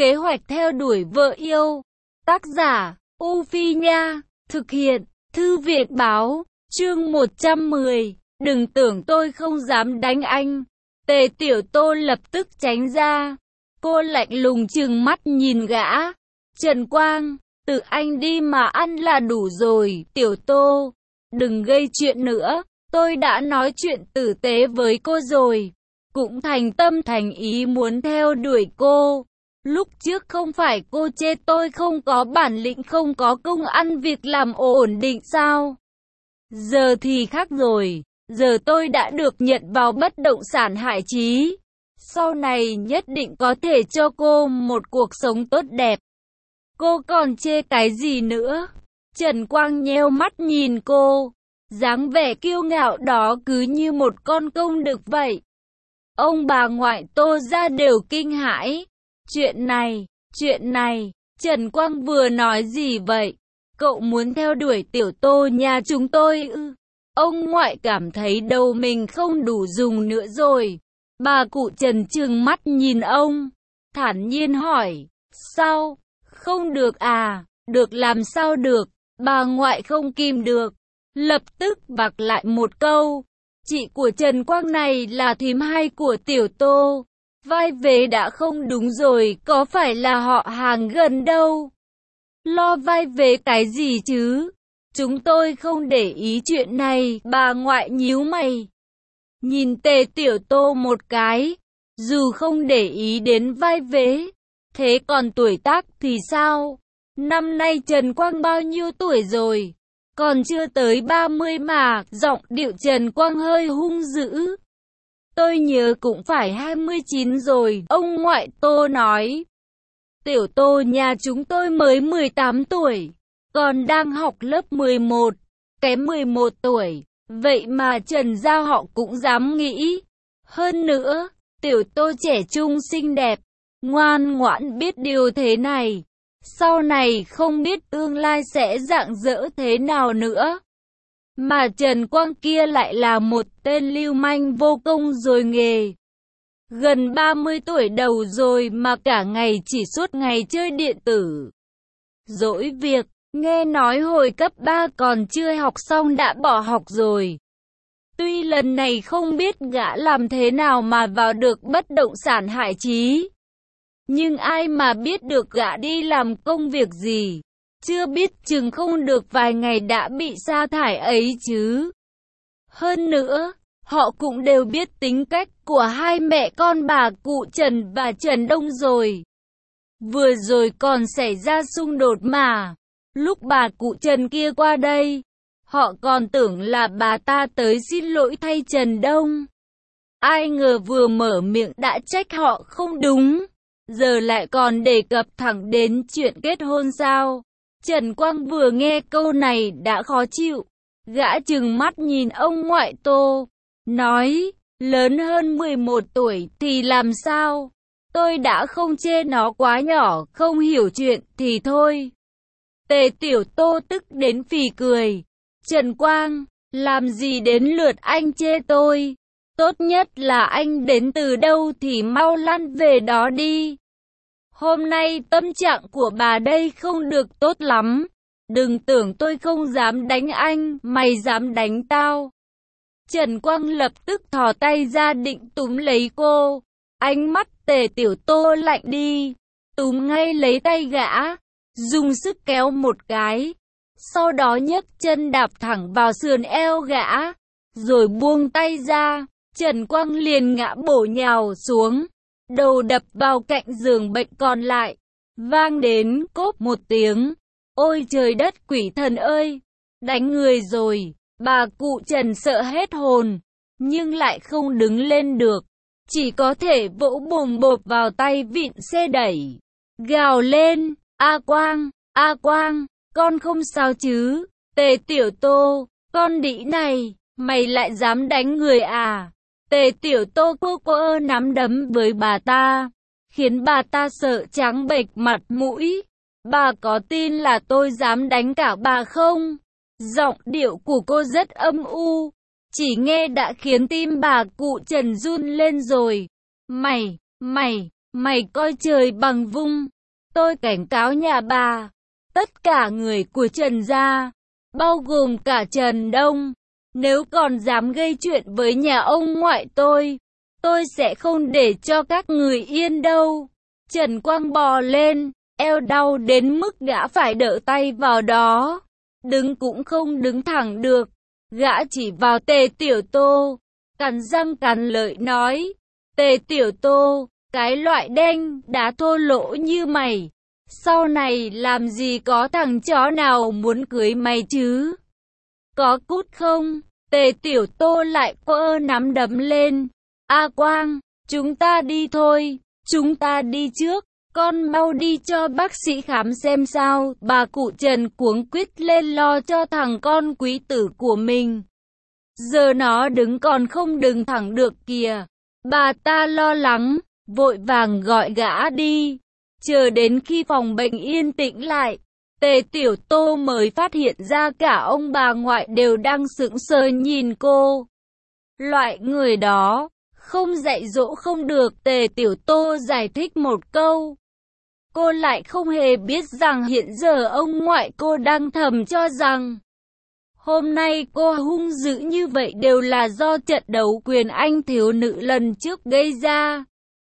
Kế hoạch theo đuổi vợ yêu. Tác giả, U Phi Nha. Thực hiện, Thư viện Báo. Chương 110. Đừng tưởng tôi không dám đánh anh. Tề Tiểu Tô lập tức tránh ra. Cô lạnh lùng trừng mắt nhìn gã. Trần Quang, tự anh đi mà ăn là đủ rồi. Tiểu Tô, đừng gây chuyện nữa. Tôi đã nói chuyện tử tế với cô rồi. Cũng thành tâm thành ý muốn theo đuổi cô. Lúc trước không phải cô chê tôi không có bản lĩnh, không có công ăn việc làm ổn định sao? Giờ thì khác rồi. Giờ tôi đã được nhận vào bất động sản Hải Chí. Sau này nhất định có thể cho cô một cuộc sống tốt đẹp. Cô còn chê cái gì nữa? Trần Quang nheo mắt nhìn cô. Dáng vẻ kiêu ngạo đó cứ như một con công đực vậy. Ông bà ngoại Tô ra đều kinh hãi. Chuyện này, Trần Quang vừa nói gì vậy? Cậu muốn theo đuổi Tiểu Tô nhà chúng tôi ư? Ông ngoại cảm thấy đầu mình không đủ dùng nữa rồi. Bà cụ Trần trừng mắt nhìn ông, thản nhiên hỏi, sao? Không được à? Được làm sao được? Bà ngoại không kìm được, lập tức bạc lại một câu. Chị của Trần Quang này là thím hai của Tiểu Tô. Vai vế đã không đúng rồi, có phải là họ hàng gần đâu. Lo vai vế cái gì chứ? Chúng tôi không để ý chuyện này. Bà ngoại nhíu mày, nhìn Tề Tiểu Tô một cái. Dù không để ý đến vai vế, thế còn tuổi tác thì sao? Năm nay Trần Quang bao nhiêu tuổi rồi? Còn chưa tới 30 mà. Giọng điệu Trần Quang hơi hung dữ. Tôi nhớ cũng phải 29 rồi, ông ngoại Tô nói. Tiểu Tô nhà chúng tôi mới 18 tuổi, còn đang học lớp 11, kém 11 tuổi. Vậy mà Trần gia họ cũng dám nghĩ. Hơn nữa, Tiểu Tô trẻ trung xinh đẹp, ngoan ngoãn biết điều thế này. Sau này không biết tương lai sẽ rạng rỡ thế nào nữa. Mà Trần Quang kia lại là một tên lưu manh vô công rồi nghề. Gần 30 tuổi đầu rồi mà cả ngày chỉ suốt ngày chơi điện tử. Dỗi việc, nghe nói hồi cấp 3 còn chưa học xong đã bỏ học rồi. Tuy lần này không biết gã làm thế nào mà vào được bất động sản Hải Chí. Nhưng ai mà biết được gã đi làm công việc gì. Chưa biết chừng không được vài ngày đã bị sa thải ấy chứ. Hơn nữa, họ cũng đều biết tính cách của hai mẹ con bà cụ Trần và Trần Đông rồi. Vừa rồi còn xảy ra xung đột mà. Lúc bà cụ Trần kia qua đây, họ còn tưởng là bà ta tới xin lỗi thay Trần Đông. Ai ngờ vừa mở miệng đã trách họ không đúng. Giờ lại còn đề cập thẳng đến chuyện kết hôn sao? Trần Quang vừa nghe câu này đã khó chịu. Gã trừng mắt nhìn ông ngoại Tô, nói, lớn hơn 11 tuổi thì làm sao? Tôi đã không chê nó quá nhỏ, không hiểu chuyện thì thôi. Tề Tiểu Tô tức đến phì cười. Trần Quang, làm gì đến lượt anh chê tôi? Tốt nhất là anh đến từ đâu thì mau lăn về đó đi. Hôm nay tâm trạng của bà đây không được tốt lắm. Đừng tưởng tôi không dám đánh anh, mày dám đánh tao. Trần Quang lập tức thò tay ra định túm lấy cô. Ánh mắt Tề Tiểu Tô lạnh đi. Túm ngay lấy tay gã, dùng sức kéo một cái. Sau đó nhấc chân đạp thẳng vào sườn eo gã, rồi buông tay ra. Trần Quang liền ngã bổ nhào xuống, đầu đập vào cạnh giường bệnh còn lại. Vang đến cốp một tiếng. Ôi trời đất quỷ thần ơi! Đánh người rồi! Bà cụ Trần sợ hết hồn, nhưng lại không đứng lên được. Chỉ có thể vỗ bồm bộp vào tay vịn xe đẩy. Gào lên, A Quang, con không sao chứ? Tề Tiểu Tô, con đĩ này, mày lại dám đánh người à? Tề Tiểu Tô cô nắm đấm với bà ta, khiến bà ta sợ trắng bệch mặt mũi. Bà có tin là tôi dám đánh cả bà không? Giọng điệu của cô rất âm u, chỉ nghe đã khiến tim bà cụ Trần run lên rồi. Mày, Mày coi trời bằng vung. Tôi cảnh cáo nhà bà, tất cả người của Trần gia, bao gồm cả Trần Đông, nếu còn dám gây chuyện với nhà ông ngoại tôi sẽ không để cho các người yên đâu. Trần Quang bò lên, eo đau đến mức gã phải đỡ tay vào đó. Đứng cũng không đứng thẳng được. Gã chỉ vào Tề Tiểu Tô, cắn răng cắn lợi nói, Tề Tiểu Tô, cái loại đanh đá thô lỗ như mày, sau này làm gì có thằng chó nào muốn cưới mày chứ? Có cút không? Tề Tiểu Tô lại quơ nắm đấm lên. A Quang, chúng ta đi thôi, chúng ta đi trước, con mau đi cho bác sĩ khám xem sao. Bà cụ Trần cuống quýt lên lo cho thằng con quý tử của mình. Giờ nó đứng còn không đứng thẳng được kìa. Bà ta lo lắng, vội vàng gọi gã đi. Chờ đến khi phòng bệnh yên tĩnh lại, Tề Tiểu Tô mới phát hiện ra cả ông bà ngoại đều đang sững sờ nhìn cô. Loại người đó, không dạy dỗ không được. Tề Tiểu Tô giải thích một câu. Cô lại không hề biết rằng hiện giờ ông ngoại cô đang thầm cho rằng hôm nay cô hung dữ như vậy đều là do trận đấu quyền Anh thiếu nữ lần trước gây ra.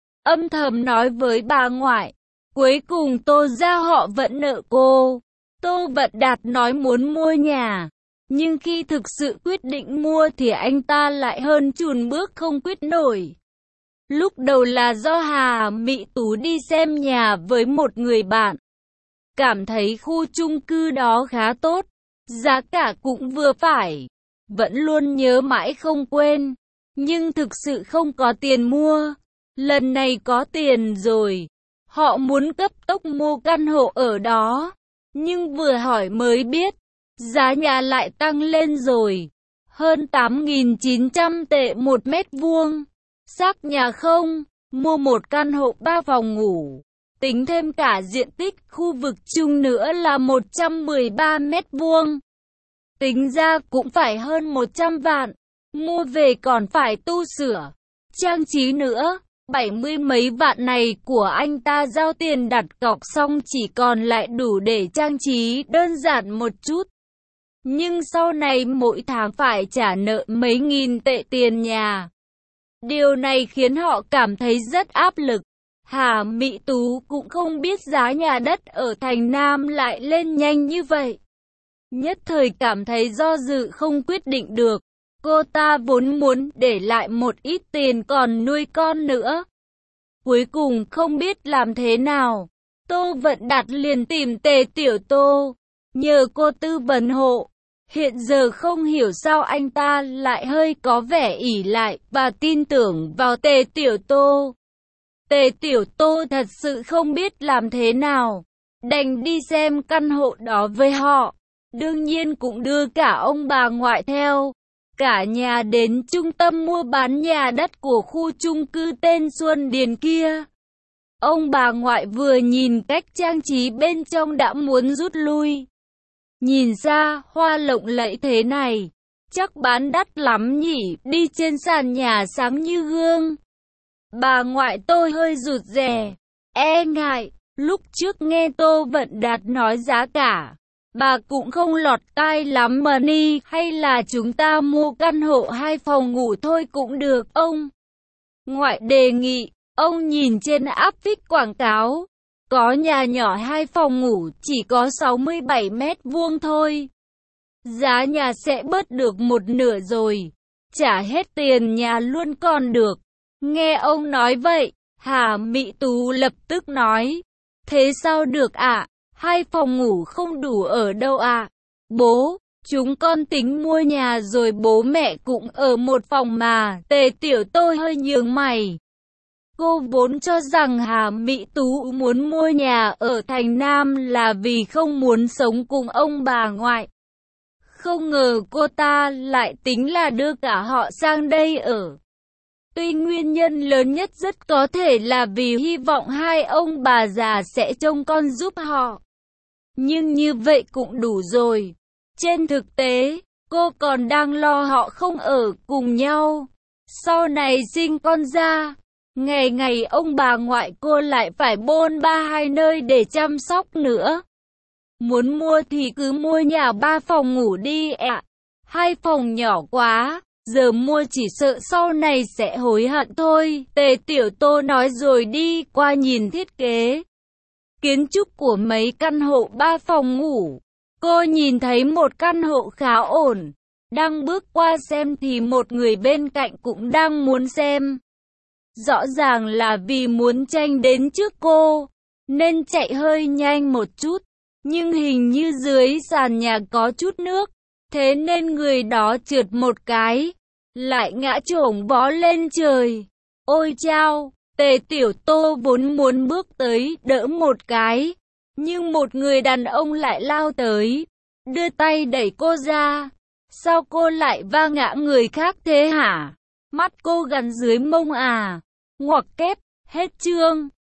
Âm thầm nói với bà ngoại, cuối cùng Tô gia họ vẫn nợ cô. Tô Vận Đạt nói muốn mua nhà, nhưng khi thực sự quyết định mua thì anh ta lại hơn chùn bước không quyết nổi. Lúc đầu là do Hà Mị Tú đi xem nhà với một người bạn, cảm thấy khu chung cư đó khá tốt, giá cả cũng vừa phải, vẫn luôn nhớ mãi không quên, nhưng thực sự không có tiền mua. Lần này có tiền rồi, họ muốn cấp tốc mua căn hộ ở đó, nhưng vừa hỏi mới biết, giá nhà lại tăng lên rồi, hơn 8.900 tệ một mét vuông. Xác nhà không, mua một căn hộ 3 phòng ngủ, tính thêm cả diện tích khu vực chung nữa là 113 mét vuông. Tính ra cũng phải hơn 100 vạn, mua về còn phải tu sửa, trang trí nữa. 70 mấy vạn này của anh ta giao tiền đặt cọc xong chỉ còn lại đủ để trang trí đơn giản một chút. Nhưng sau này mỗi tháng phải trả nợ mấy nghìn tệ tiền nhà. Điều này khiến họ cảm thấy rất áp lực. Hà Mị Tú cũng không biết giá nhà đất ở thành Nam lại lên nhanh như vậy. Nhất thời cảm thấy do dự không quyết định được. Cô ta vốn muốn để lại một ít tiền còn nuôi con nữa. Cuối cùng không biết làm thế nào, Tô Vận Đạt liền tìm Tề Tiểu Tô, nhờ cô tư vấn hộ. Hiện giờ không hiểu sao anh ta lại hơi có vẻ ỷ lại và tin tưởng vào Tề Tiểu Tô. Tề Tiểu Tô thật sự không biết làm thế nào, đành đi xem căn hộ đó với họ. Đương nhiên cũng đưa cả ông bà ngoại theo. Cả nhà đến trung tâm mua bán nhà đất của khu chung cư tên Xuân Điền kia. Ông bà ngoại vừa nhìn cách trang trí bên trong đã muốn rút lui. Nhìn ra, hoa lộng lẫy thế này, chắc bán đắt lắm nhỉ, đi trên sàn nhà sáng như gương. Bà ngoại tôi hơi rụt rè, e ngại, lúc trước nghe Tô Vận Đạt nói giá cả, bà cũng không lọt tai lắm mà ni, hay là chúng ta mua căn hộ 2 phòng ngủ thôi cũng được, ông ngoại đề nghị. Ông nhìn trên áp phích quảng cáo, có nhà nhỏ 2 phòng ngủ chỉ có 67 mét vuông thôi. Giá nhà sẽ bớt được một nửa rồi, trả hết tiền nhà luôn còn được. Nghe ông nói vậy, Hà Mị Tú lập tức nói, thế sao được ạ? 2 phòng ngủ không đủ ở đâu ạ? Bố, chúng con tính mua nhà rồi bố mẹ cũng ở một phòng mà. Tề Tiểu Tô hơi nhướng mày. Cô vốn cho rằng Hà Mị Tú muốn mua nhà ở thành Nam là vì không muốn sống cùng ông bà ngoại. Không ngờ cô ta lại tính là đưa cả họ sang đây ở. Tuy nguyên nhân lớn nhất rất có thể là vì hy vọng hai ông bà già sẽ trông con giúp họ. Nhưng như vậy cũng đủ rồi. Trên thực tế, cô còn đang lo họ không ở cùng nhau. Sau này sinh con ra, Ngày ngày ông bà ngoại cô lại phải bôn ba hai nơi để chăm sóc nữa. Muốn mua thì cứ mua nhà 3 phòng ngủ đi ạ. 2 phòng nhỏ quá, giờ mua chỉ sợ sau này sẽ hối hận thôi. Tề Tiểu Tô nói rồi đi qua nhìn thiết kế kiến trúc của mấy căn hộ 3 phòng ngủ. Cô nhìn thấy một căn hộ khá ổn. Đang bước qua xem thì một người bên cạnh cũng đang muốn xem. Rõ ràng là vì muốn tranh đến trước cô, nên chạy hơi nhanh một chút. Nhưng hình như dưới sàn nhà có chút nước, thế nên người đó trượt một cái, lại ngã chổng vó lên trời. Ôi chao! Tề Tiểu Tô vốn muốn bước tới đỡ một cái, nhưng một người đàn ông lại lao tới, đưa tay đẩy cô ra. Sao cô lại va ngã người khác thế hả? Mắt cô gắn dưới mông à? Ngoặc kép, hết chương.